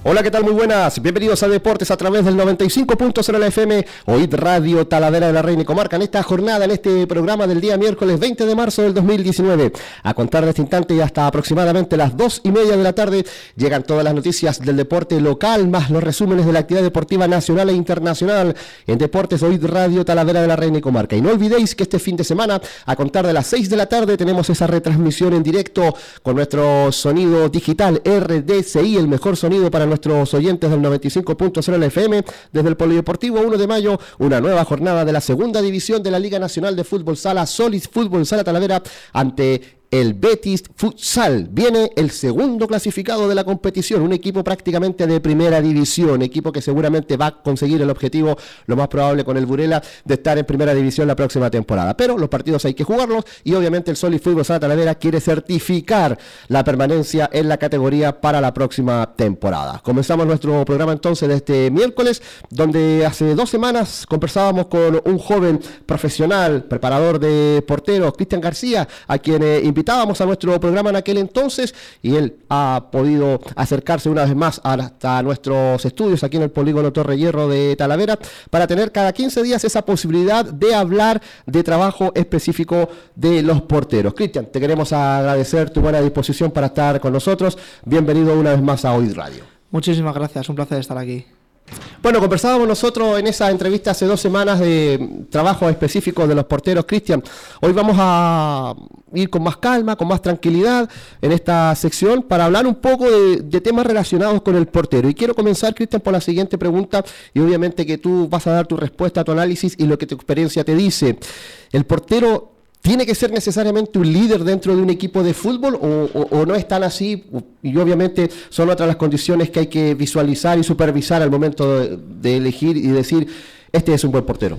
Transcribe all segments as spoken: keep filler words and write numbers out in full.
Hola, ¿qué tal? Muy buenas. Bienvenidos a Deportes a través del noventa y cinco punto cero de la F M, O I D Radio Talavera de la Reina y Comarca, en esta jornada, en este programa del día miércoles veinte de marzo del dos mil diecinueve. A contar de este instante y hasta aproximadamente las dos y media de la tarde, llegan todas las noticias del deporte local, más los resúmenes de la actividad deportiva nacional e internacional en Deportes O I D Radio Talavera de la Reina y Comarca. Y no olvidéis que este fin de semana, a contar de las seis de la tarde, tenemos esa retransmisión en directo con nuestro sonido digital R D C I, el mejor sonido para nuestros oyentes del noventa y cinco punto cero de la F M, desde el Polideportivo uno de mayo, una nueva jornada de la segunda división de la Liga Nacional de Fútbol Sala, Solid Fútbol Sala Talavera, ante el Betis Futsal. Viene el segundo clasificado de la competición, un equipo prácticamente de primera división, equipo que seguramente va a conseguir el objetivo, lo más probable con el Burela, de estar en primera división la próxima temporada. Pero los partidos hay que jugarlos y obviamente el Solid Fútbol Sala Talavera quiere certificar la permanencia en la categoría para la próxima temporada. Comenzamos nuestro programa entonces de este miércoles, donde hace dos semanas conversábamos con un joven profesional, preparador de porteros, Cristian García, a quien eh, invitamos Invitábamos a nuestro programa en aquel entonces y él ha podido acercarse una vez más hasta nuestros estudios aquí en el Polígono Torre Hierro de Talavera para tener cada quince días esa posibilidad de hablar de trabajo específico de los porteros. Cristian, te queremos agradecer tu buena disposición para estar con nosotros. Bienvenido una vez más a O I D Radio. Muchísimas gracias, un placer estar aquí. Bueno, conversábamos nosotros en esa entrevista hace dos semanas de trabajo específico de los porteros, Cristian. Hoy vamos a ir con más calma, con más tranquilidad en esta sección para hablar un poco de, de temas relacionados con el portero. Y quiero comenzar, Cristian, por la siguiente pregunta, y obviamente que tú vas a dar tu respuesta, tu análisis y lo que tu experiencia te dice. ¿El portero tiene que ser necesariamente un líder dentro de un equipo de fútbol o, o, o no es tan así? Y obviamente son otras las condiciones que hay que visualizar y supervisar al momento de, de elegir y decir, este es un buen portero.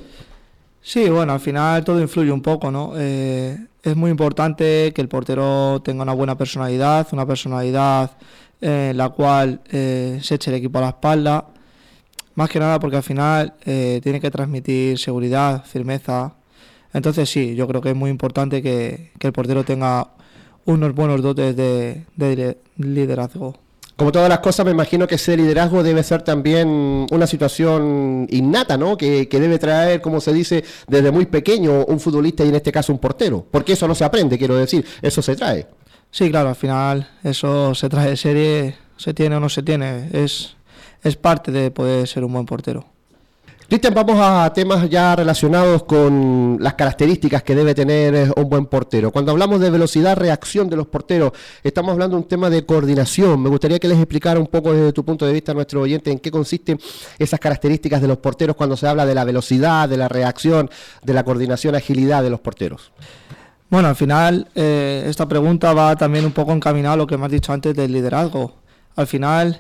Sí, bueno, al final todo influye un poco, ¿no? Eh, es muy importante que el portero tenga una buena personalidad, una personalidad eh, en la cual eh, se eche el equipo a la espalda, más que nada porque al final eh, tiene que transmitir seguridad, firmeza. Entonces sí, yo creo que es muy importante que, que el portero tenga unos buenos dotes de, de liderazgo. Como todas las cosas, me imagino que ese liderazgo debe ser también una situación innata, ¿no? Que, que debe traer, como se dice, desde muy pequeño un futbolista y en este caso un portero. Porque eso no se aprende, quiero decir, eso se trae. Sí, claro, al final eso se trae de serie, se tiene o no se tiene, es, es parte de poder ser un buen portero. Cristian, vamos a temas ya relacionados con las características que debe tener un buen portero. Cuando hablamos de velocidad, reacción de los porteros, estamos hablando de un tema de coordinación. Me gustaría que les explicara un poco desde tu punto de vista a nuestro oyente en qué consisten esas características de los porteros cuando se habla de la velocidad, de la reacción, de la coordinación, agilidad de los porteros. Bueno, al final eh, esta pregunta va también un poco encaminada a lo que me has dicho antes del liderazgo. Al final,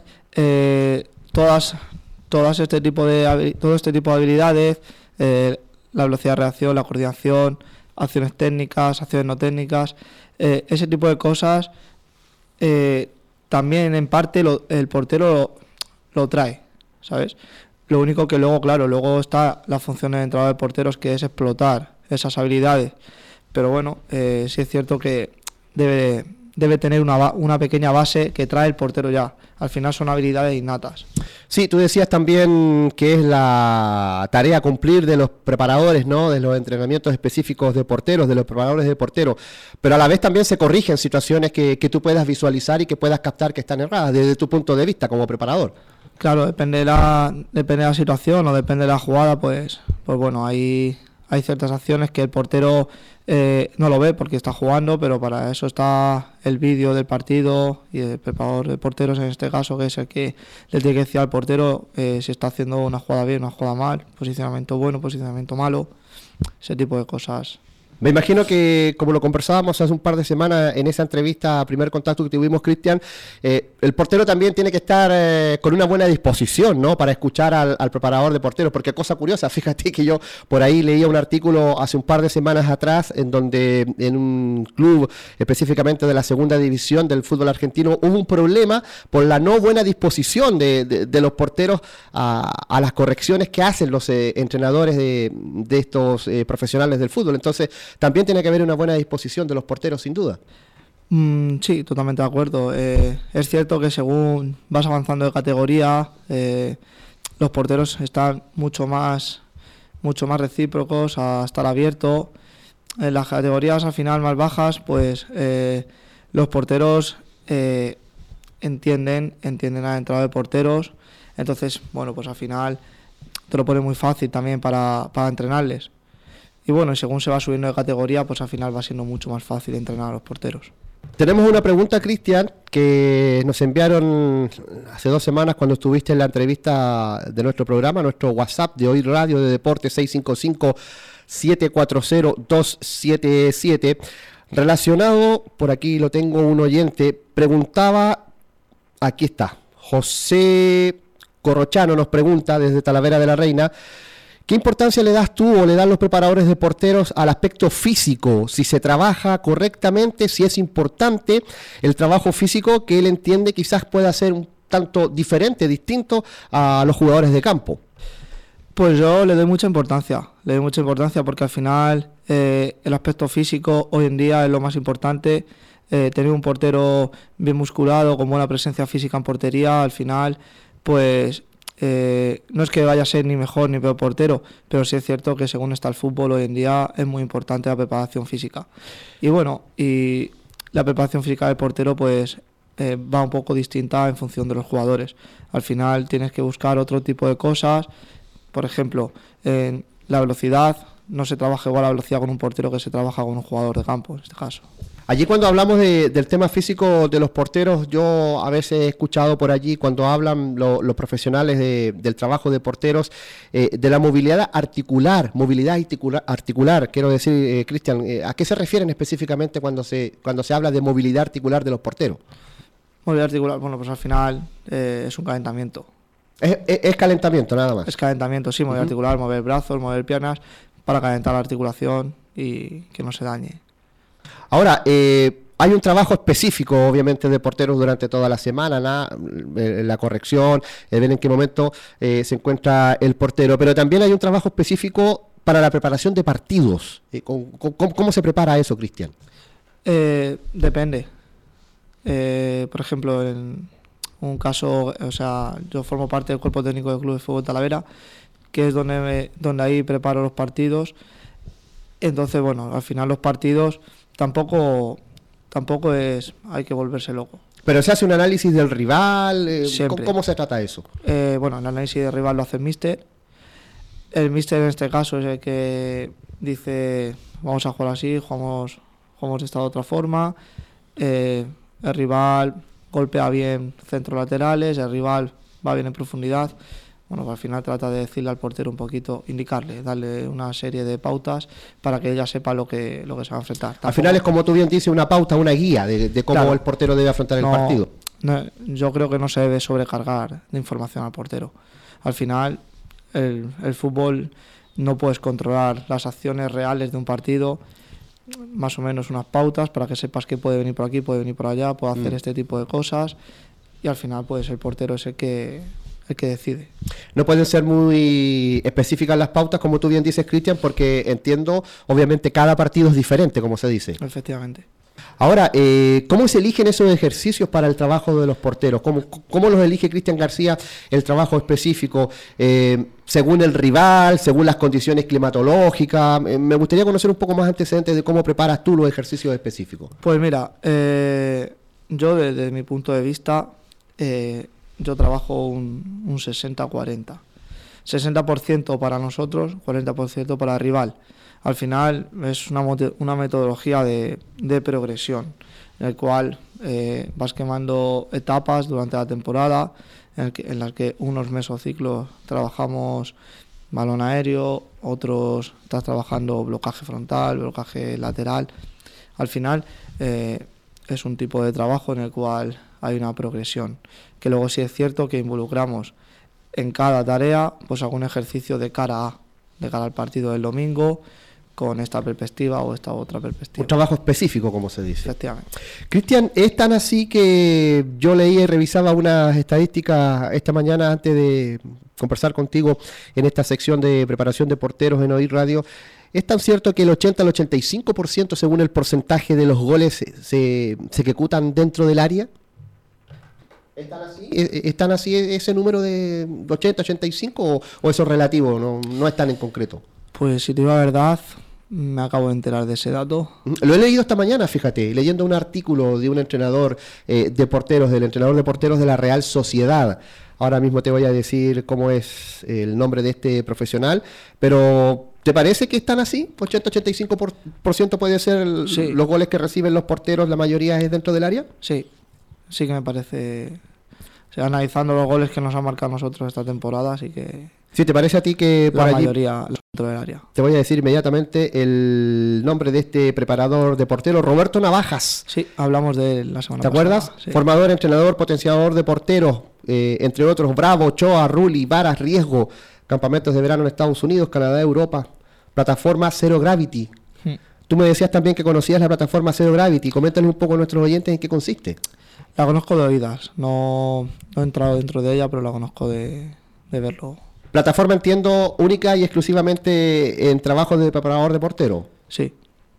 eh, todas... Todas este tipo de, todo este tipo de habilidades, eh, la velocidad de reacción, la coordinación, acciones técnicas, acciones no técnicas, eh, ese tipo de cosas, eh, también en parte lo, el portero lo, lo trae, ¿sabes? Lo único que luego, claro, luego está la función del entrenador de porteros, que es explotar esas habilidades. Pero bueno, eh, sí es cierto que debe, debe tener una, una pequeña base que trae el portero ya. Al final son habilidades innatas. Sí, tú decías también que es la tarea a cumplir de los preparadores, ¿no? De los entrenamientos específicos de porteros, de los preparadores de porteros, pero a la vez también se corrigen situaciones que, que tú puedas visualizar y que puedas captar que están erradas desde tu punto de vista como preparador. Claro, depende de la, depende de la situación o depende de la jugada, pues, pues bueno, hay, hay ciertas acciones que el portero eh, no lo ve porque está jugando, pero para eso está el vídeo del partido y el preparador de porteros en este caso, que es el que le tiene que decir al portero eh, si está haciendo una jugada bien, una jugada mal, posicionamiento bueno, posicionamiento malo, ese tipo de cosas. Me imagino que, como lo conversábamos hace un par de semanas en esa entrevista, primer contacto que tuvimos, Cristian, eh, el portero también tiene que estar eh, con una buena disposición, ¿no? Para escuchar al, al preparador de porteros, porque cosa curiosa, fíjate que yo por ahí leía un artículo hace un par de semanas atrás, en donde en un club específicamente de la segunda división del fútbol argentino hubo un problema por la no buena disposición de, de, de los porteros a, a las correcciones que hacen los eh, entrenadores de, de estos eh, profesionales del fútbol. Entonces, también tiene que haber una buena disposición de los porteros, sin duda. Mm, sí, totalmente de acuerdo. Eh, es cierto que según vas avanzando de categoría, eh, los porteros están mucho más, mucho más recíprocos a estar abiertos. En las categorías al final más bajas, pues eh, los porteros eh, entienden, entienden la entrada de porteros. Entonces, bueno, pues al final te lo pone muy fácil también para, para entrenarles. Y bueno, según se va subiendo de categoría, pues al final va siendo mucho más fácil entrenar a los porteros. Tenemos una pregunta, Cristian, que nos enviaron hace dos semanas cuando estuviste en la entrevista de nuestro programa, nuestro WhatsApp de Hoy Radio de Deportes seis cinco cinco, siete cuatro cero, dos siete siete. Relacionado, por aquí lo tengo, un oyente, preguntaba, aquí está, José Corrochano nos pregunta desde Talavera de la Reina, ¿qué importancia le das tú o le dan los preparadores de porteros al aspecto físico? Si se trabaja correctamente, si es importante el trabajo físico que él entiende quizás pueda ser un tanto diferente, distinto a los jugadores de campo. Pues yo le doy mucha importancia, le doy mucha importancia porque al final eh, el aspecto físico hoy en día es lo más importante. Eh, tener un portero bien musculado, con buena presencia física en portería, al final, pues eh, no es que vaya a ser ni mejor ni peor portero, pero sí es cierto que según está el fútbol hoy en día es muy importante la preparación física. Y bueno, y la preparación física del portero pues eh, va un poco distinta en función de los jugadores. Al final tienes que buscar otro tipo de cosas. Por ejemplo, en la velocidad, no se trabaja igual la velocidad con un portero que se trabaja con un jugador de campo, en este caso. Allí cuando hablamos de, del tema físico de los porteros, yo a veces he escuchado por allí cuando hablan lo, los profesionales de, del trabajo de porteros, eh, de la movilidad articular, movilidad articular, articular quiero decir, eh, Cristian, eh, ¿a qué se refieren específicamente cuando se, cuando se habla de movilidad articular de los porteros? Movilidad articular, bueno, pues al final eh, es un calentamiento. Es, es, es calentamiento, nada más. Es calentamiento, sí, mover uh-huh. articular, mover brazos, mover piernas, para calentar la articulación y que no se dañe. Ahora, eh, hay un trabajo específico, obviamente, de porteros durante toda la semana, ¿no? La corrección, el ver en qué momento eh, se encuentra el portero, pero también hay un trabajo específico para la preparación de partidos. Eh, ¿cómo, cómo, ¿Cómo se prepara eso, Cristian? Eh, depende. Eh, por ejemplo, en un caso, o sea, yo formo parte del cuerpo técnico del Club de Fútbol Talavera, que es donde, me, donde ahí preparo los partidos. Entonces, bueno, al final los partidos tampoco tampoco es, hay que volverse loco. Pero se hace un análisis del rival, eh, Siempre. ¿cómo se trata eso? Eh, bueno, el análisis del rival lo hace el míster. El míster en este caso es el que dice, vamos a jugar así, jugamos, jugamos de esta otra forma. Eh, el rival golpea bien centros laterales, el rival va bien en profundidad. Bueno, al final trata de decirle al portero un poquito, indicarle, darle una serie de pautas para que ella sepa lo que, lo que se va a enfrentar. Tampoco... Al final es, como tú bien dices, una pauta, una guía de, de cómo claro. el portero debe afrontar no, el partido. No, yo creo que no se debe sobrecargar de información al portero. Al final, el, el fútbol no puedes controlar las acciones reales de un partido, más o menos unas pautas para que sepas que puede venir por aquí, puede venir por allá, puede hacer mm. este tipo de cosas, y al final pues el portero es el que... el que decide. No pueden ser muy específicas las pautas, como tú bien dices, Cristian, porque entiendo, obviamente, cada partido es diferente, como se dice. Efectivamente. Ahora, eh, ¿cómo se eligen esos ejercicios para el trabajo de los porteros? ¿Cómo, cómo los elige Cristian García el trabajo específico? Eh, ¿Según el rival, según las condiciones climatológicas? Eh, me gustaría conocer un poco más antecedentes de cómo preparas tú los ejercicios específicos. Pues mira, eh, yo desde, desde mi punto de vista... Eh, yo trabajo un, un sesenta cuarenta. sesenta por ciento para nosotros, cuarenta por ciento para el rival. Al final es una, una metodología de, de progresión, en el cual eh, vas quemando etapas durante la temporada, en, el que, en las que unos mesociclos trabajamos balón aéreo, otros estás trabajando blocaje frontal, blocaje lateral. Al final eh, es un tipo de trabajo en el cual hay una progresión, que luego sí es cierto que involucramos en cada tarea pues algún ejercicio de cara a, de cara al partido del domingo, con esta perspectiva o esta otra perspectiva. Un trabajo específico, como se dice. Efectivamente. Cristian, es tan así que yo leí y revisaba unas estadísticas esta mañana antes de conversar contigo en esta sección de preparación de porteros en Oír Radio. ¿Es tan cierto que el ochenta al ochenta y cinco por ciento según el porcentaje de los goles se, se, se ejecutan dentro del área? ¿Están así? ¿Están así ese número de ochenta, ochenta y cinco o, o eso es relativo, no, no es tan en concreto? Pues si te digo la verdad, me acabo de enterar de ese dato. Lo he leído esta mañana, fíjate, leyendo un artículo de un entrenador eh, de porteros, del entrenador de porteros de la Real Sociedad. Ahora mismo te voy a decir cómo es el nombre de este profesional, pero ¿te parece que están así? ochenta, ochenta y cinco por ciento puede ser el, sí. Los goles que reciben los porteros, la mayoría es dentro del área. Sí, sí que me parece, o sea, analizando los goles que nos han marcado nosotros esta temporada, así que... ¿Sí te parece a ti que por la allí, mayoría dentro del área? Te voy a decir inmediatamente el nombre de este preparador de portero, Roberto Navajas. Sí, hablamos de él la semana ¿Te pasada. acuerdas? Sí. Formador, entrenador, potenciador de porteros, eh, entre otros, Bravo, Ochoa, Rulli, Varas, Riesgo, campamentos de verano en Estados Unidos, Canadá, Europa, plataforma Zero Gravity. Hmm. Tú me decías también que conocías la plataforma Zero Gravity. Coméntale un poco a nuestros oyentes en qué consiste. La conozco de oídas, no, no he entrado dentro de ella, pero la conozco de, de verlo. Plataforma, entiendo, única y exclusivamente en trabajo de preparador de portero. Sí.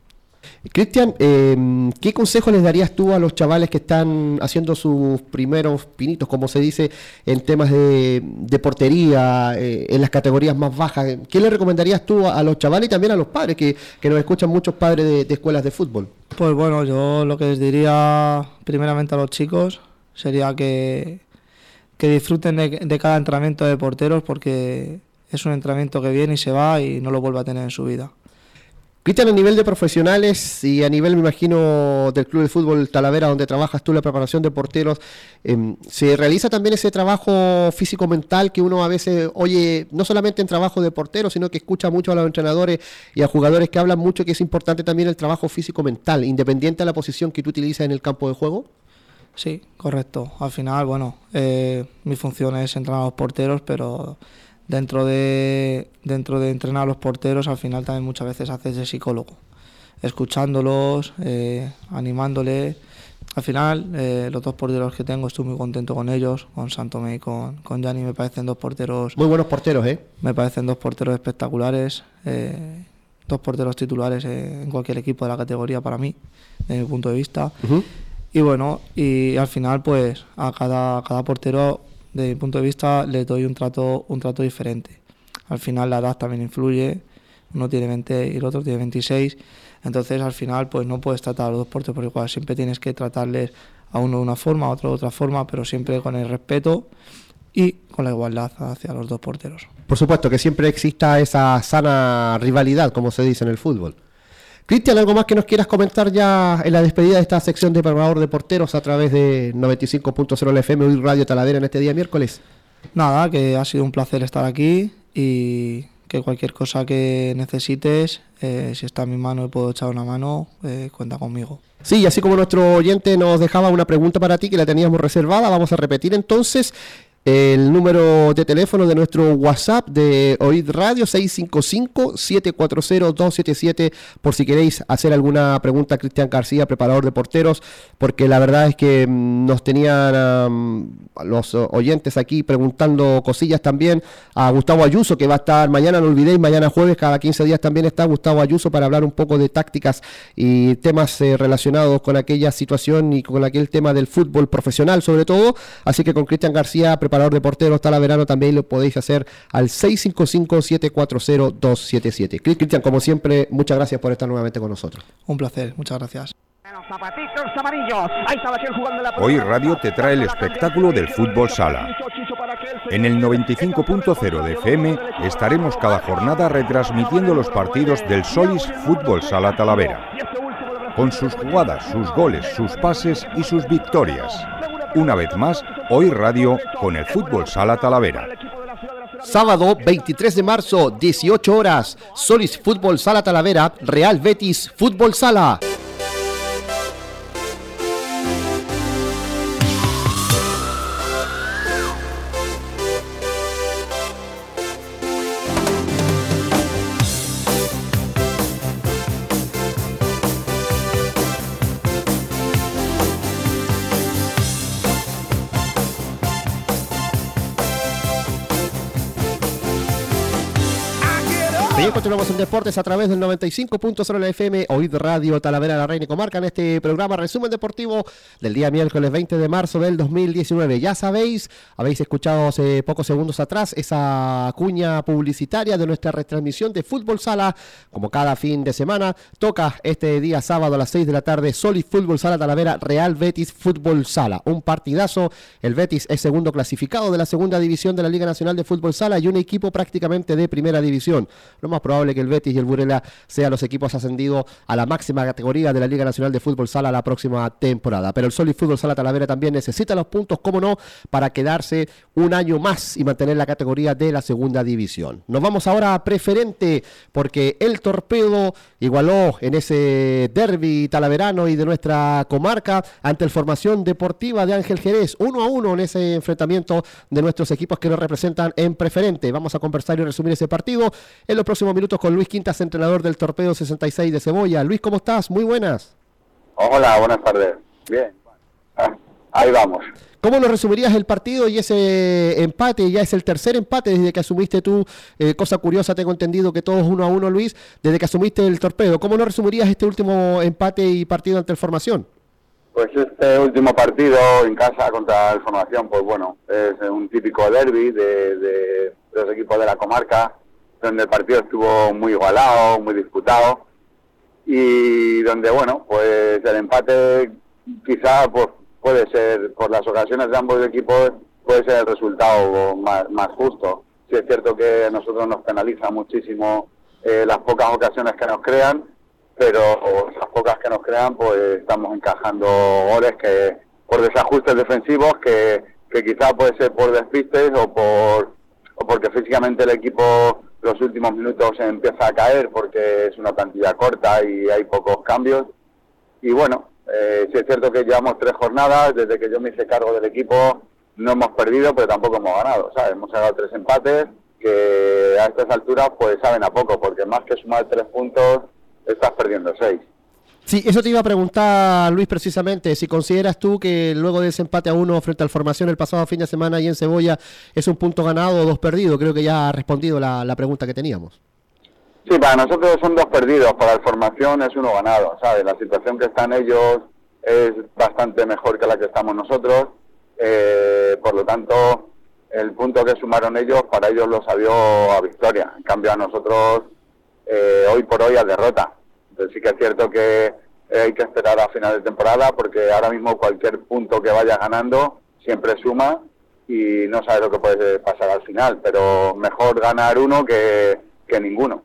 Cristian, eh, ¿qué consejo les darías tú a los chavales que están haciendo sus primeros pinitos, como se dice, en temas de, de portería, eh, en las categorías más bajas? ¿Qué le recomendarías tú a, a los chavales y también a los padres, que, que nos escuchan muchos padres de, de escuelas de fútbol? Pues bueno, yo lo que les diría primeramente a los chicos sería que... que disfruten de, de cada entrenamiento de porteros, porque es un entrenamiento que viene y se va y no lo vuelve a tener en su vida. Cristian, a nivel de profesionales y a nivel, me imagino, del Club de Fútbol Talavera, donde trabajas tú la preparación de porteros, eh, ¿se realiza también ese trabajo físico-mental que uno a veces oye, no solamente en trabajo de portero, sino que escucha mucho a los entrenadores y a jugadores que hablan mucho que es importante también el trabajo físico-mental, independiente de la posición que tú utilizas en el campo de juego? Sí, correcto. Al final, bueno, eh, mi función es entrenar a los porteros, pero dentro de dentro de entrenar a los porteros, al final también muchas veces haces de psicólogo, escuchándolos, eh, animándoles. Al final, eh, los dos porteros que tengo, estoy muy contento con ellos, con Santomé y con, con Gianni, me parecen dos porteros... Muy buenos porteros, ¿eh? Me parecen dos porteros espectaculares, eh, dos porteros titulares eh, en cualquier equipo de la categoría para mí, desde mi punto de vista. Uh-huh. Y bueno, y al final pues a cada, cada portero, desde mi punto de vista, le doy un trato, un trato diferente. Al final la edad también influye, uno tiene veinte y el otro tiene veintiséis, entonces al final pues no puedes tratar a los dos porteros por igual, siempre tienes que tratarles a uno de una forma, a otro de otra forma, pero siempre con el respeto y con la igualdad hacia los dos porteros. Por supuesto, que siempre exista esa sana rivalidad, como se dice en el fútbol. Cristian, ¿algo más que nos quieras comentar ya en la despedida de esta sección de preparador de porteros a través de noventa y cinco punto cero L F M y Radio Talavera en este día miércoles? Nada, que ha sido un placer estar aquí y que cualquier cosa que necesites, eh, si está en mi mano y puedo echar una mano, eh, cuenta conmigo. Sí, así como nuestro oyente nos dejaba una pregunta para ti que la teníamos reservada, vamos a repetir entonces el número de teléfono de nuestro WhatsApp de Oíd Radio, seis cinco cinco, siete cuatro cero, dos siete siete, por si queréis hacer alguna pregunta a Cristian García, preparador de porteros, porque la verdad es que nos tenían um, los oyentes aquí preguntando cosillas también a Gustavo Ayuso, que va a estar mañana, no olvidéis, mañana jueves, cada quince días también está Gustavo Ayuso para hablar un poco de tácticas y temas eh, relacionados con aquella situación y con aquel tema del fútbol profesional sobre todo, así que con Cristian García, preparador de porteros Talaverano, también lo podéis hacer al seis cinco cinco, siete cuatro cero, dos siete siete. Cristian, como siempre, muchas gracias por estar nuevamente con nosotros. Un placer, muchas gracias. Hoy Radio te trae el espectáculo del fútbol sala. En el noventa y cinco punto cero de F M estaremos cada jornada retransmitiendo los partidos del Solis Fútbol Sala Talavera, con sus jugadas, sus goles, sus pases y sus victorias. Una vez más, Hoy Radio con el Fútbol Sala Talavera. Sábado veintitrés de marzo, dieciocho horas, Solis Fútbol Sala Talavera, Real Betis Fútbol Sala. I get up. Bien, continuamos en Deportes a través del noventa y cinco punto cero de la F M, O I D Radio Talavera de la Reina y Comarca, en este programa resumen deportivo del día miércoles veinte de marzo del dos mil diecinueve. Ya sabéis, habéis escuchado hace pocos segundos atrás esa cuña publicitaria de nuestra retransmisión de Fútbol Sala, como cada fin de semana. Toca este día sábado a las seis de la tarde, Solid Fútbol Sala Talavera, Real Betis Fútbol Sala. Un partidazo, el Betis es segundo clasificado de la segunda división de la Liga Nacional de Fútbol Sala y un equipo prácticamente de primera división. Lo más probable es que el Betis y el Burela sean los equipos ascendidos a la máxima categoría de la Liga Nacional de Fútbol Sala la próxima temporada. Pero el Solid Fútbol Sala Talavera también necesita los puntos, como no, para quedarse un año más y mantener la categoría de la segunda división. Nos vamos ahora a Preferente, porque el Torpedo igualó en ese derbi talaverano y de nuestra comarca ante el Formación Deportiva de Ángel Jerez, uno a uno en ese enfrentamiento de nuestros equipos que nos representan en Preferente. Vamos a conversar y resumir ese partido en los próximos minutos con Luis Quintas, entrenador del Torpedo sesenta y seis de Cebolla. Luis, ¿cómo estás? Muy buenas. Hola, buenas tardes. Bien, ah, ahí vamos. ¿Cómo lo resumirías el partido y ese empate? Ya es el tercer empate desde que asumiste tú, eh, cosa curiosa, tengo entendido que todos uno a uno, Luis, desde que asumiste el Torpedo. ¿Cómo lo resumirías este último empate y partido ante el Formación? Pues este último partido en casa contra el Formación, pues bueno, es un típico derbi de, de, de los equipos de la comarca, donde el partido estuvo muy igualado, muy disputado, y donde, bueno, pues el empate quizá pues puede ser, por las ocasiones de ambos equipos, puede ser el resultado más, más justo. Sí es cierto que a nosotros nos penaliza muchísimo eh, las pocas ocasiones que nos crean, pero esas pocas que nos crean, pues estamos encajando goles que por desajustes defensivos, que, que quizá puede ser por despistes o por o porque físicamente el equipo los últimos minutos empieza a caer porque es una plantilla corta y hay pocos cambios. Y bueno, eh, sí es cierto que llevamos tres jornadas, desde que yo me hice cargo del equipo no hemos perdido, pero tampoco hemos ganado, ¿sabes? Hemos ganado tres empates que a estas alturas pues saben a poco, porque más que sumar tres puntos estás perdiendo seis. Sí, eso te iba a preguntar, Luis, precisamente, si consideras tú que luego de ese empate a uno frente al Formación el pasado fin de semana ahí en Cebolla es un punto ganado o dos perdidos. Creo que ya ha respondido la, la pregunta que teníamos. Sí, para nosotros son dos perdidos, para el Formación es uno ganado, ¿sabes? La situación que están ellos es bastante mejor que la que estamos nosotros, eh, por lo tanto, el punto que sumaron ellos, para ellos lo salió a victoria. En cambio, a nosotros, eh, hoy por hoy, a derrota. Entonces sí que es cierto que hay que esperar a final de temporada, porque ahora mismo cualquier punto que vaya ganando siempre suma y no sabes lo que puede pasar al final, pero mejor ganar uno que, que ninguno.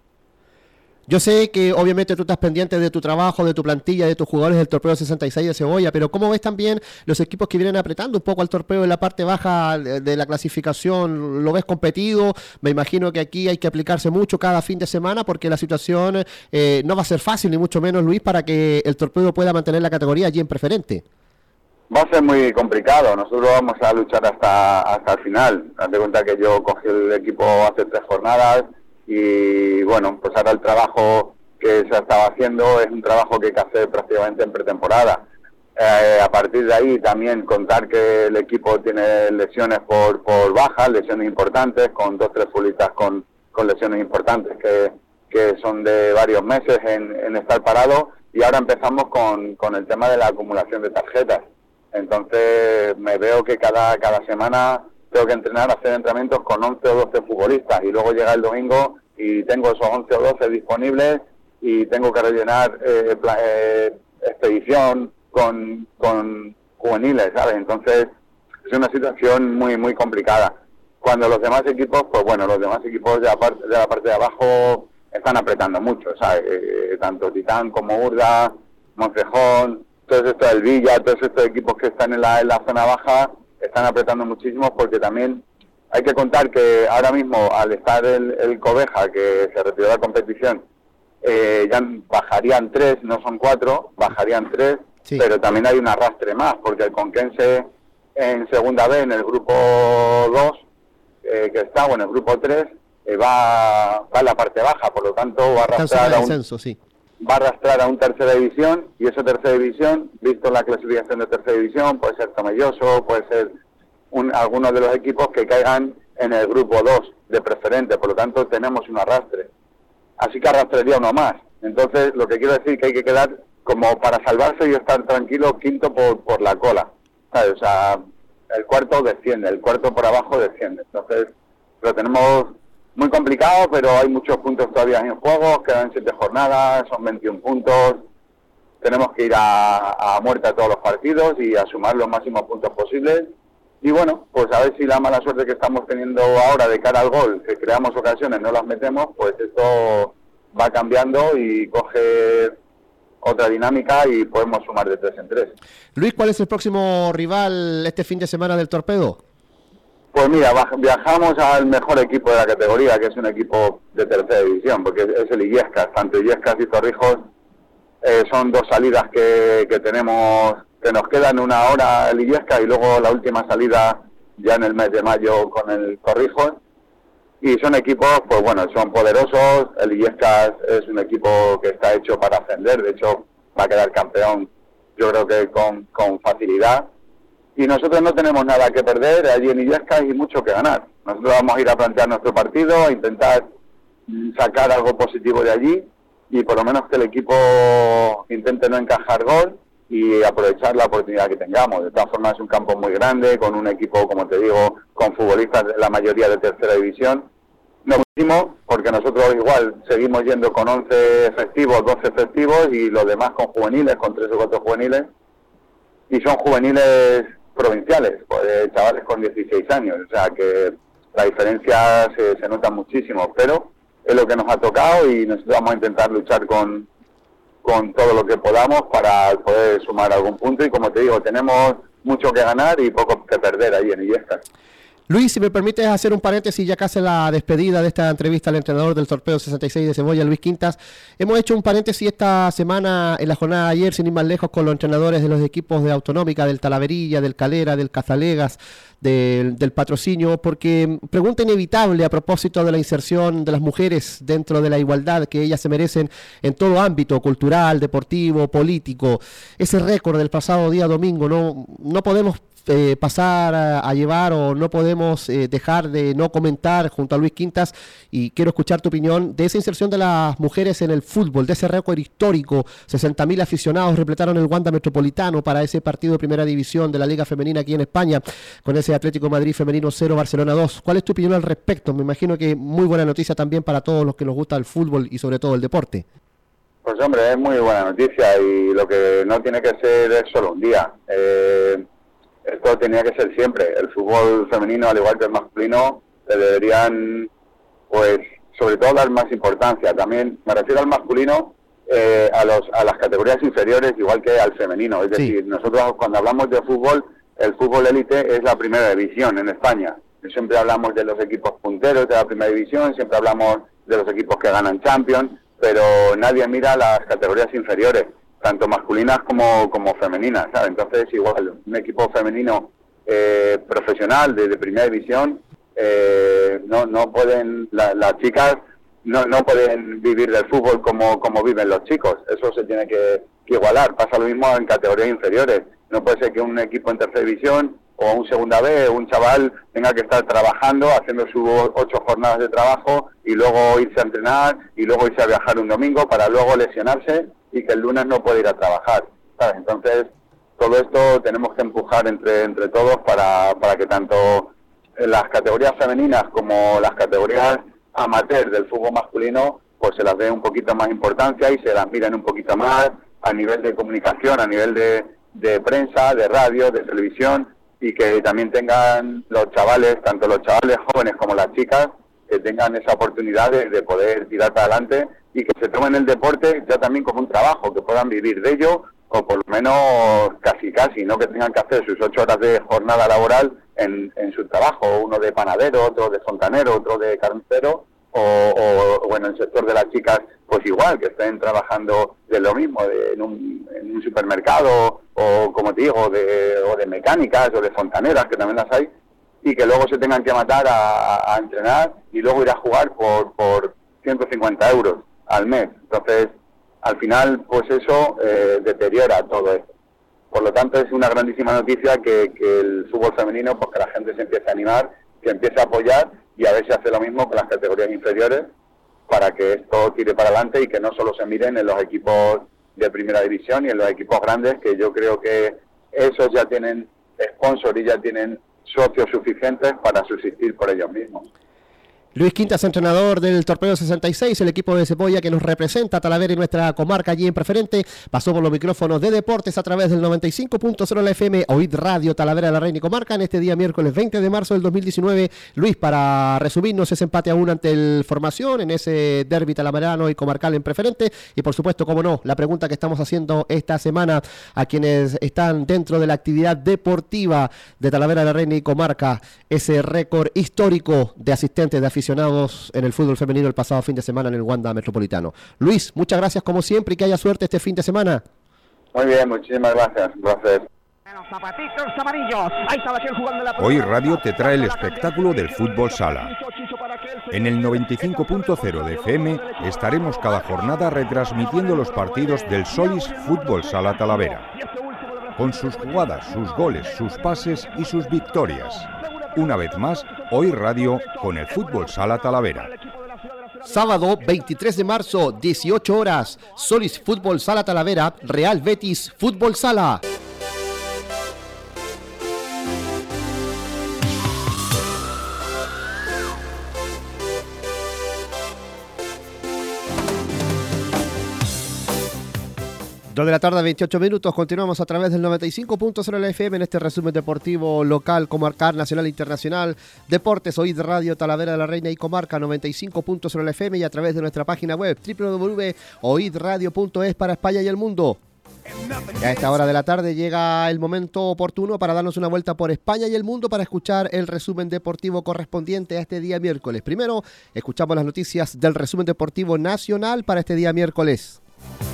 Yo sé que obviamente tú estás pendiente de tu trabajo, de tu plantilla, de tus jugadores del Torpedo sesenta y seis de Cebolla, pero ¿cómo ves también los equipos que vienen apretando un poco al Torpedo en la parte baja de, de la clasificación? ¿Lo ves competido? Me imagino que aquí hay que aplicarse mucho cada fin de semana porque la situación eh, no va a ser fácil, ni mucho menos, Luis, para que el Torpedo pueda mantener la categoría allí en Preferente. Va a ser muy complicado, nosotros vamos a luchar hasta, hasta el final. Date cuenta que yo cogí el equipo hace tres jornadas, y bueno, pues ahora el trabajo que se estaba haciendo es un trabajo que hay que hacer prácticamente en pretemporada. Eh, a partir de ahí también contar que el equipo tiene lesiones por, por bajas, lesiones importantes, con dos tres futbolistas con, con lesiones importantes que, que son de varios meses en, en estar parado, y ahora empezamos con, con el tema de la acumulación de tarjetas. Entonces me veo que cada, cada semana tengo que entrenar, hacer entrenamientos con once o doce futbolistas, y luego llega el domingo y tengo esos once o doce disponibles y tengo que rellenar eh, eh, expedición con, con juveniles, ¿sabes? Entonces es una situación muy muy complicada. Cuando los demás equipos, pues bueno, los demás equipos de la parte de, la parte de abajo están apretando mucho, ¿sabes? Eh, tanto Titán como Urda, Monfrejón, todo esto del Villa, todos estos equipos que están en la, en la zona baja están apretando muchísimo, porque también hay que contar que ahora mismo, al estar el, el Cobeja, que se retiró de la competición, eh, ya bajarían tres, no son cuatro, bajarían tres, sí. Pero también hay un arrastre más, porque el Conquense en segunda B, en el grupo dos, eh, que está, o en el grupo tres, eh, va, va en la parte baja, por lo tanto va a arrastrar a un... descenso, sí. va a arrastrar a un tercera división, y esa tercera división, visto la clasificación de tercera división, puede ser Tomelloso, puede ser un, algunos de los equipos que caigan en el grupo dos de Preferente, por lo tanto tenemos un arrastre. así que arrastraría uno más. Entonces, lo que quiero decir es que hay que quedar como para salvarse y estar tranquilo quinto por, por la cola, ¿sabes? O sea, el cuarto desciende, el cuarto por abajo desciende. Entonces, lo tenemos muy complicado, pero hay muchos puntos todavía en juego, quedan siete jornadas, son veintiún puntos, tenemos que ir a, a muerte a todos los partidos y a sumar los máximos puntos posibles. Y bueno, pues a ver si la mala suerte que estamos teniendo ahora de cara al gol, que creamos ocasiones, no las metemos, pues esto va cambiando y coge otra dinámica y podemos sumar de tres en tres. Luis, ¿cuál es el próximo rival este fin de semana del Torpedo? Pues mira, viajamos al mejor equipo de la categoría, que es un equipo de tercera división, porque es el Illescas. Tanto Illescas y Torrijos eh, son dos salidas que, que tenemos, que nos quedan una hora el Illescas y luego la última salida ya en el mes de mayo con el Torrijos. Y son equipos, pues bueno, son poderosos. El Illescas es un equipo que está hecho para ascender, de hecho va a quedar campeón, yo creo que con, con facilidad. Y nosotros no tenemos nada que perder allí en Illescas y mucho que ganar. Nosotros vamos a ir a plantear nuestro partido, a intentar sacar algo positivo de allí y por lo menos que el equipo intente no encajar gol y aprovechar la oportunidad que tengamos. De todas formas es un campo muy grande, con un equipo, como te digo, con futbolistas de la mayoría de tercera división. No último, porque nosotros igual seguimos yendo con once efectivos, doce efectivos y los demás con juveniles, con tres o cuatro juveniles. Y son juveniles provinciales, pues, chavales con dieciséis años, o sea que la diferencia se, se nota muchísimo, pero es lo que nos ha tocado y nosotros vamos a intentar luchar con, con todo lo que podamos para poder sumar algún punto y como te digo, tenemos mucho que ganar y poco que perder ahí en Illescas. Luis, si me permites hacer un paréntesis, ya casi la despedida de esta entrevista al entrenador del Torpedo sesenta y seis de Cebolla, Luis Quintas. Hemos hecho un paréntesis esta semana, en la jornada de ayer, sin ir más lejos, con los entrenadores de los equipos de Autonómica, del Talaverilla, del Calera, del Cazalegas, del, del Patrocinio, porque pregunta inevitable a propósito de la inserción de las mujeres dentro de la igualdad que ellas se merecen en todo ámbito, cultural, deportivo, político. Ese récord del pasado día domingo, no, no podemos Eh, pasar a, a llevar o no podemos eh, dejar de no comentar junto a Luis Quintas y quiero escuchar tu opinión de esa inserción de las mujeres en el fútbol, de ese récord histórico. Sesenta mil aficionados repletaron el Wanda Metropolitano para ese partido de primera división de la Liga Femenina aquí en España con ese Atlético de Madrid femenino cero, Barcelona dos. ¿Cuál es tu opinión al respecto? Me imagino que muy buena noticia también para todos los que nos gusta el fútbol y sobre todo el deporte. Pues hombre, es muy buena noticia y lo que no tiene que ser es solo un día. Eh... Esto tenía que ser siempre. El fútbol femenino, al igual que el masculino, le deberían, pues, sobre todo dar más importancia. También me refiero al masculino, eh, a los a las categorías inferiores, igual que al femenino. Es decir, sí. Nosotros cuando hablamos de fútbol, el fútbol élite es la primera división en España. Siempre hablamos de los equipos punteros de la primera división, siempre hablamos de los equipos que ganan Champions, pero nadie mira las categorías inferiores, tanto masculinas como, como femeninas, ¿sabes? Entonces, igual, un equipo femenino eh, profesional de, de primera división, eh, no no pueden, la, las chicas no no pueden vivir del fútbol como, como viven los chicos. Eso se tiene que, que igualar. Pasa lo mismo en categorías inferiores. No puede ser que un equipo en tercera división o un segunda B, un chaval tenga que estar trabajando, haciendo sus ocho jornadas de trabajo y luego irse a entrenar y luego irse a viajar un domingo para luego lesionarse y que el lunes no puede ir a trabajar, ¿sabes? Entonces, todo esto tenemos que empujar entre entre todos para, para que tanto las categorías femeninas como las categorías amateur del fútbol masculino, pues se las dé un poquito más importancia y se las miren un poquito más a nivel de comunicación, a nivel de, de prensa, de radio, de televisión, y que también tengan los chavales, tanto los chavales jóvenes como las chicas, que tengan esa oportunidad de, de poder tirar para adelante y que se tomen el deporte ya también como un trabajo, que puedan vivir de ello, o por lo menos casi casi, no que tengan que hacer sus ocho horas de jornada laboral en, en su trabajo, uno de panadero, otro de fontanero, otro de carnicero, o, o bueno, en el sector de las chicas, pues igual, que estén trabajando de lo mismo, de, en, un, en un supermercado, o como te digo, de, o de mecánicas, o de fontaneras, que también las hay, y que luego se tengan que matar a, a entrenar y luego ir a jugar por, por ciento cincuenta euros al mes. Entonces, al final, pues eso eh, deteriora todo esto. Por lo tanto, es una grandísima noticia que, que el fútbol femenino, pues que la gente se empiece a animar, que empiece a apoyar y a ver si hace lo mismo con las categorías inferiores, para que esto tire para adelante y que no solo se miren en los equipos de primera división y en los equipos grandes, que yo creo que esos ya tienen sponsor y ya tienen socios suficientes para subsistir por ellos mismos. Luis Quintas, entrenador del Torpedo sesenta y seis, el equipo de Cebolla que nos representa a Talavera y nuestra comarca allí en Preferente, pasó por los micrófonos de Deportes a través del noventa y cinco punto cero la F M, Oíd Radio Talavera de la Reina y Comarca, en este día miércoles veinte de marzo del dos mil diecinueve. Luis, para resumirnos ese empate a uno ante el Formación, en ese derbi talaverano y comarcal en Preferente, y por supuesto, como no, la pregunta que estamos haciendo esta semana a quienes están dentro de la actividad deportiva de Talavera de la Reina y Comarca, ese récord histórico de asistentes de aficionados en el fútbol femenino el pasado fin de semana en el Wanda Metropolitano. Luis, muchas gracias como siempre y que haya suerte este fin de semana. Muy bien, muchísimas gracias. Gracias. Hoy Radio te trae el espectáculo del fútbol sala. En el noventa y cinco punto cero de F M estaremos cada jornada retransmitiendo los partidos del Solis Fútbol Sala Talavera, con sus jugadas, sus goles, sus pases y sus victorias. Una vez más, Hoy Radio con el Fútbol Sala Talavera. Sábado veintitrés de marzo, dieciocho horas, Solis Fútbol Sala Talavera, Real Betis Fútbol Sala. dos de la tarde, veintiocho minutos, continuamos a través del noventa y cinco punto cero la F M en este resumen deportivo local, comarcal, nacional e internacional. Deportes, Oíd Radio Talavera de la Reina y Comarca, noventa y cinco punto cero la F M, y a través de nuestra página web doble u doble u doble u punto oid radio punto es para España y el mundo. Y a esta hora de la tarde llega el momento oportuno para darnos una vuelta por España y el mundo para escuchar el resumen deportivo correspondiente a este día miércoles. Primero, escuchamos las noticias del resumen deportivo nacional para este día miércoles.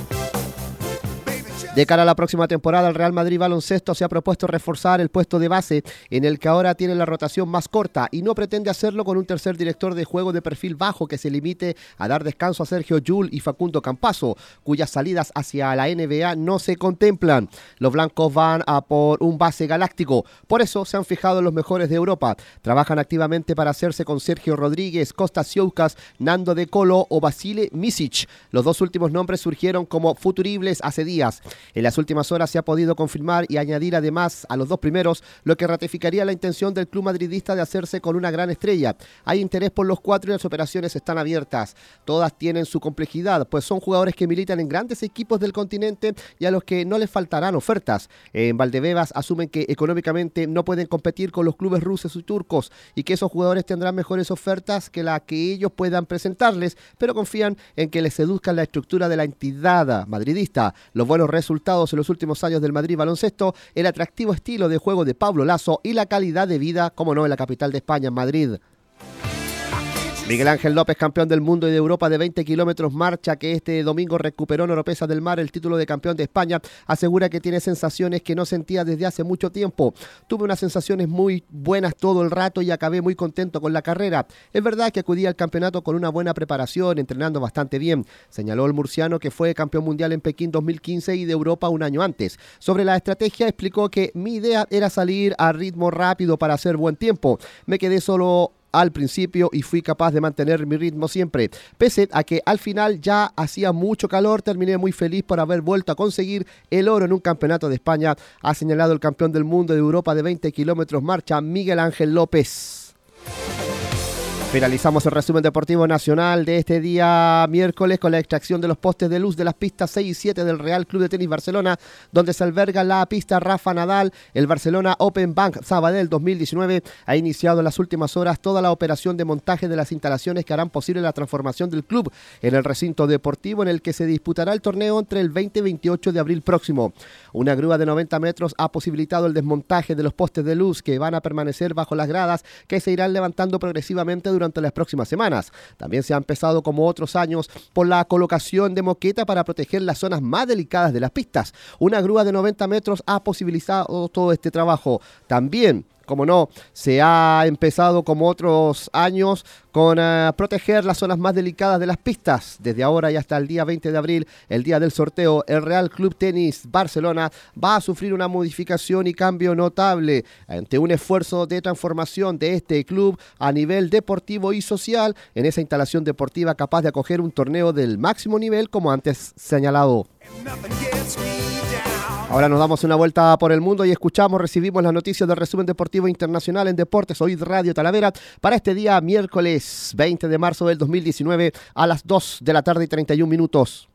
De cara a la próxima temporada, el Real Madrid Baloncesto se ha propuesto reforzar el puesto de base, en el que ahora tiene la rotación más corta, y no pretende hacerlo con un tercer director de juego de perfil bajo que se limite a dar descanso a Sergio Llull y Facundo Campazzo, cuyas salidas hacia la N B A no se contemplan. Los blancos van a por un base galáctico, por eso se han fijado en los mejores de Europa. Trabajan activamente para hacerse con Sergio Rodríguez, Kostas Tsioukas, Nando De Colo o Vasile Micic. Los dos últimos nombres surgieron como futuribles hace días. En las últimas horas se ha podido confirmar y añadir además a los dos primeros, lo que ratificaría la intención del club madridista de hacerse con una gran estrella. Hay interés por los cuatro y las operaciones están abiertas. Todas tienen su complejidad, pues son jugadores que militan en grandes equipos del continente y a los que no les faltarán ofertas. En Valdebebas asumen que económicamente no pueden competir con los clubes rusos y turcos y que esos jugadores tendrán mejores ofertas que las que ellos puedan presentarles, pero confían en que les seduzcan la estructura de la entidad madridista, los buenos resultados en los últimos años del Madrid Baloncesto, el atractivo estilo de juego de Pablo Lasso y la calidad de vida, como no, en la capital de España, en Madrid. Miguel Ángel López, campeón del mundo y de Europa de veinte kilómetros marcha, que este domingo recuperó en Oropesa del Mar el título de campeón de España, asegura que tiene sensaciones que no sentía desde hace mucho tiempo. Tuve unas sensaciones muy buenas todo el rato y acabé muy contento con la carrera. Es verdad que acudí al campeonato con una buena preparación, entrenando bastante bien, señaló el murciano, que fue campeón mundial en Pekín dos mil quince y de Europa un año antes. Sobre la estrategia explicó que mi idea era salir a ritmo rápido para hacer buen tiempo. Me quedé solo al principio y fui capaz de mantener mi ritmo siempre. Pese a que al final ya hacía mucho calor, terminé muy feliz por haber vuelto a conseguir el oro en un campeonato de España, ha señalado el campeón del mundo de Europa de veinte kilómetros marcha, Miguel Ángel López. Finalizamos el resumen deportivo nacional de este día miércoles con la extracción de los postes de luz de las pistas seis y siete del Real Club de Tenis Barcelona, donde se alberga la pista Rafa Nadal. El Barcelona Open Bank Sabadell dos mil diecinueve ha iniciado en las últimas horas toda la operación de montaje de las instalaciones que harán posible la transformación del club en el recinto deportivo en el que se disputará el torneo entre el veinte y veintiocho de abril próximo. Una grúa de noventa metros ha posibilitado el desmontaje de los postes de luz que van a permanecer bajo las gradas, que se irán levantando progresivamente durante las próximas semanas. También se ha empezado, como otros años, por la colocación de moqueta para proteger las zonas más delicadas de las pistas. Una grúa de noventa metros ha posibilitado todo este trabajo. También como no, se ha empezado como otros años con uh, proteger las zonas más delicadas de las pistas. Desde ahora y hasta el día veinte de abril, el día del sorteo, el Real Club Tenis Barcelona va a sufrir una modificación y cambio notable ante un esfuerzo de transformación de este club a nivel deportivo y social en esa instalación deportiva capaz de acoger un torneo del máximo nivel como antes señalado. Ahora nos damos una vuelta por el mundo y escuchamos, recibimos las noticias del resumen deportivo internacional en Deportes Oíd Radio Talavera para este día miércoles veinte de marzo del dos mil diecinueve a las dos de la tarde y treinta y un minutos.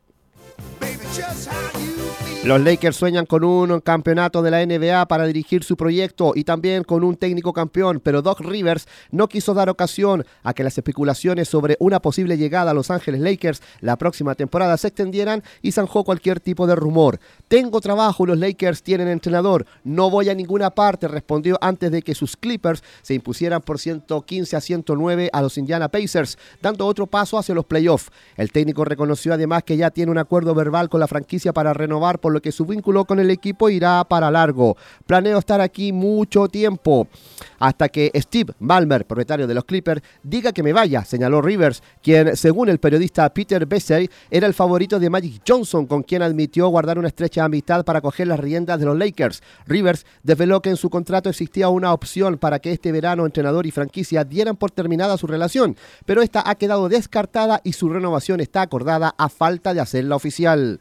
Los Lakers sueñan con un campeonato de la N B A para dirigir su proyecto y también con un técnico campeón, pero Doc Rivers no quiso dar ocasión a que las especulaciones sobre una posible llegada a Los Ángeles Lakers la próxima temporada se extendieran y zanjó cualquier tipo de rumor. Tengo trabajo, los Lakers tienen entrenador, no voy a ninguna parte, respondió antes de que sus Clippers se impusieran por ciento quince a ciento nueve a los Indiana Pacers, dando otro paso hacia los playoffs. El técnico reconoció además que ya tiene un acuerdo verbal con la franquicia para renovar, por lo que su vínculo con el equipo irá para largo. Planeo estar aquí mucho tiempo, hasta que Steve Ballmer, propietario de los Clippers, diga que me vaya, señaló Rivers, quien, según el periodista Peter Besser, era el favorito de Magic Johnson, con quien admitió guardar una estrecha amistad para coger las riendas de los Lakers. Rivers desveló que en su contrato existía una opción para que este verano entrenador y franquicia dieran por terminada su relación, pero esta ha quedado descartada y su renovación está acordada a falta de hacerla oficial.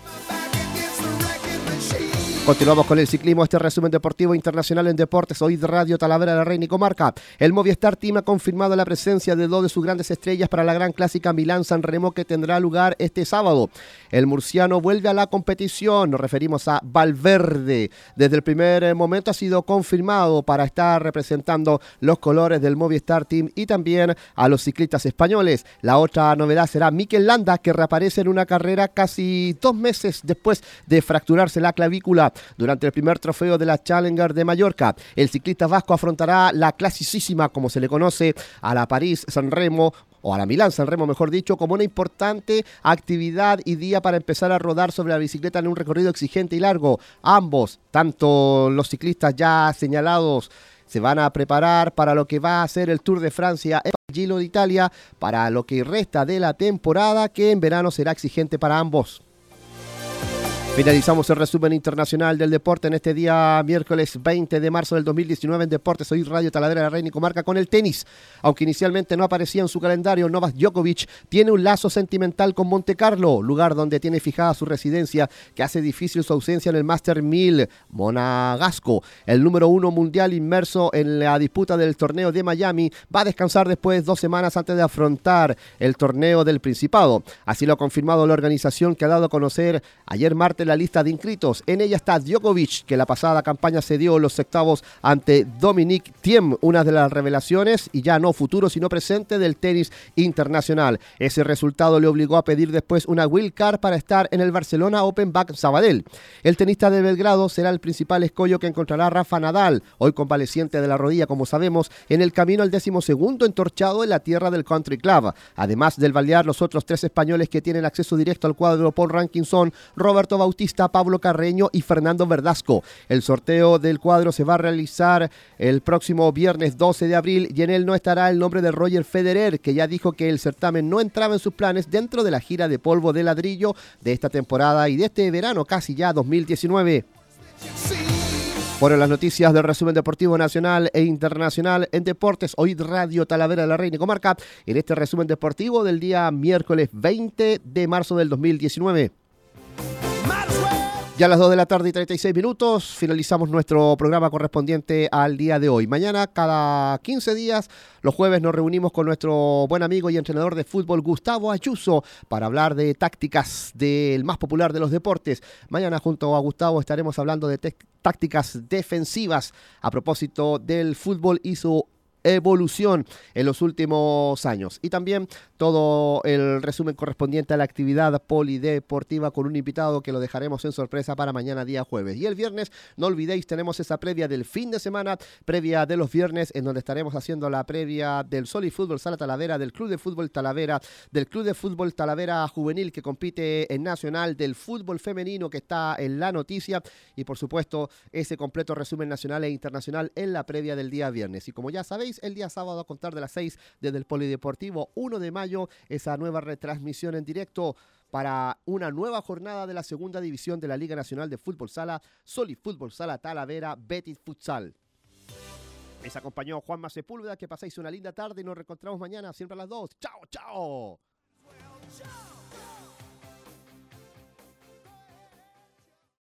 Continuamos con el ciclismo, este resumen deportivo internacional en Deportes Oíd Radio Talavera de la Reina y Comarca. El Movistar Team ha confirmado la presencia de dos de sus grandes estrellas para la gran clásica Milán-San Remo que tendrá lugar este sábado. El murciano vuelve a la competición, nos referimos a Valverde. Desde el primer momento ha sido confirmado para estar representando los colores del Movistar Team y también a los ciclistas españoles. La otra novedad será Mikel Landa, que reaparece en una carrera casi dos meses después de fracturarse la clavícula durante el primer trofeo de la Challenger de Mallorca. El ciclista vasco afrontará la clasicísima, como se le conoce, a la París-San Remo, o a la Milán-San Remo, mejor dicho, como una importante actividad y día para empezar a rodar sobre la bicicleta en un recorrido exigente y largo. Ambos, tanto los ciclistas ya señalados, se van a preparar para lo que va a ser el Tour de Francia, el Giro de Italia, para lo que resta de la temporada, que en verano será exigente para ambos. Finalizamos el resumen internacional del deporte en este día miércoles veinte de marzo del dos mil diecinueve en Deportes Oíd Radio Talavera de la Reina y Comarca con el tenis. Aunque inicialmente no aparecía en su calendario, Novak Djokovic tiene un lazo sentimental con Monte Carlo, lugar donde tiene fijada su residencia, que hace difícil su ausencia en el Master mil Monagasco. El número uno mundial inmerso en la disputa del torneo de Miami va a descansar después dos semanas antes de afrontar el torneo del Principado. Así lo ha confirmado la organización, que ha dado a conocer ayer martes la lista de inscritos. En ella está Djokovic, que la pasada campaña cedió los octavos ante Dominic Thiem, una de las revelaciones y ya no futuro sino presente del tenis internacional. Ese resultado le obligó a pedir después una wild card para estar en el Barcelona Open Back Sabadell. El tenista de Belgrado será el principal escollo que encontrará Rafa Nadal, hoy convaleciente de la rodilla, como sabemos, en el camino al decimosegundo entorchado en la tierra del Country Club. Además del balear, los otros tres españoles que tienen acceso directo al cuadro Paul Ranking son Roberto Bautista, Pablo Carreño y Fernando Verdasco. El sorteo del cuadro se va a realizar el próximo viernes doce de abril y en él no estará el nombre de Roger Federer, que ya dijo que el certamen no entraba en sus planes dentro de la gira de polvo de ladrillo de esta temporada y de este verano casi ya dos mil diecinueve. Fueron las noticias del resumen deportivo nacional e internacional en Deportes Oíd Radio Talavera de la Reina y Comarca en este resumen deportivo del día miércoles veinte de marzo del dos mil diecinueve. Ya a las dos de la tarde y treinta y seis minutos finalizamos nuestro programa correspondiente al día de hoy. Mañana, cada quince días, los jueves nos reunimos con nuestro buen amigo y entrenador de fútbol Gustavo Ayuso para hablar de tácticas del más popular de los deportes. Mañana junto a Gustavo estaremos hablando de te- tácticas defensivas a propósito del fútbol y su evolución en los últimos años. Y también todo el resumen correspondiente a la actividad polideportiva con un invitado que lo dejaremos en sorpresa para mañana día jueves. Y el viernes, no olvidéis, tenemos esa previa del fin de semana, previa de los viernes, en donde estaremos haciendo la previa del Solid Fútbol Sala Talavera, del Club de Fútbol Talavera, del Club de Fútbol Talavera Juvenil que compite en Nacional, del fútbol femenino que está en la noticia y por supuesto ese completo resumen nacional e internacional en la previa del día viernes. Y como ya sabéis, el día sábado a contar de las seis desde el Polideportivo uno de mayo, esa nueva retransmisión en directo para una nueva jornada de la segunda división de la Liga Nacional de Fútbol Sala, Solid Fútbol Sala Talavera, Betis Futsal. Les acompañó Juanma Sepúlveda, que paséis una linda tarde y nos reencontramos mañana siempre a las dos. ¡Chao, chao!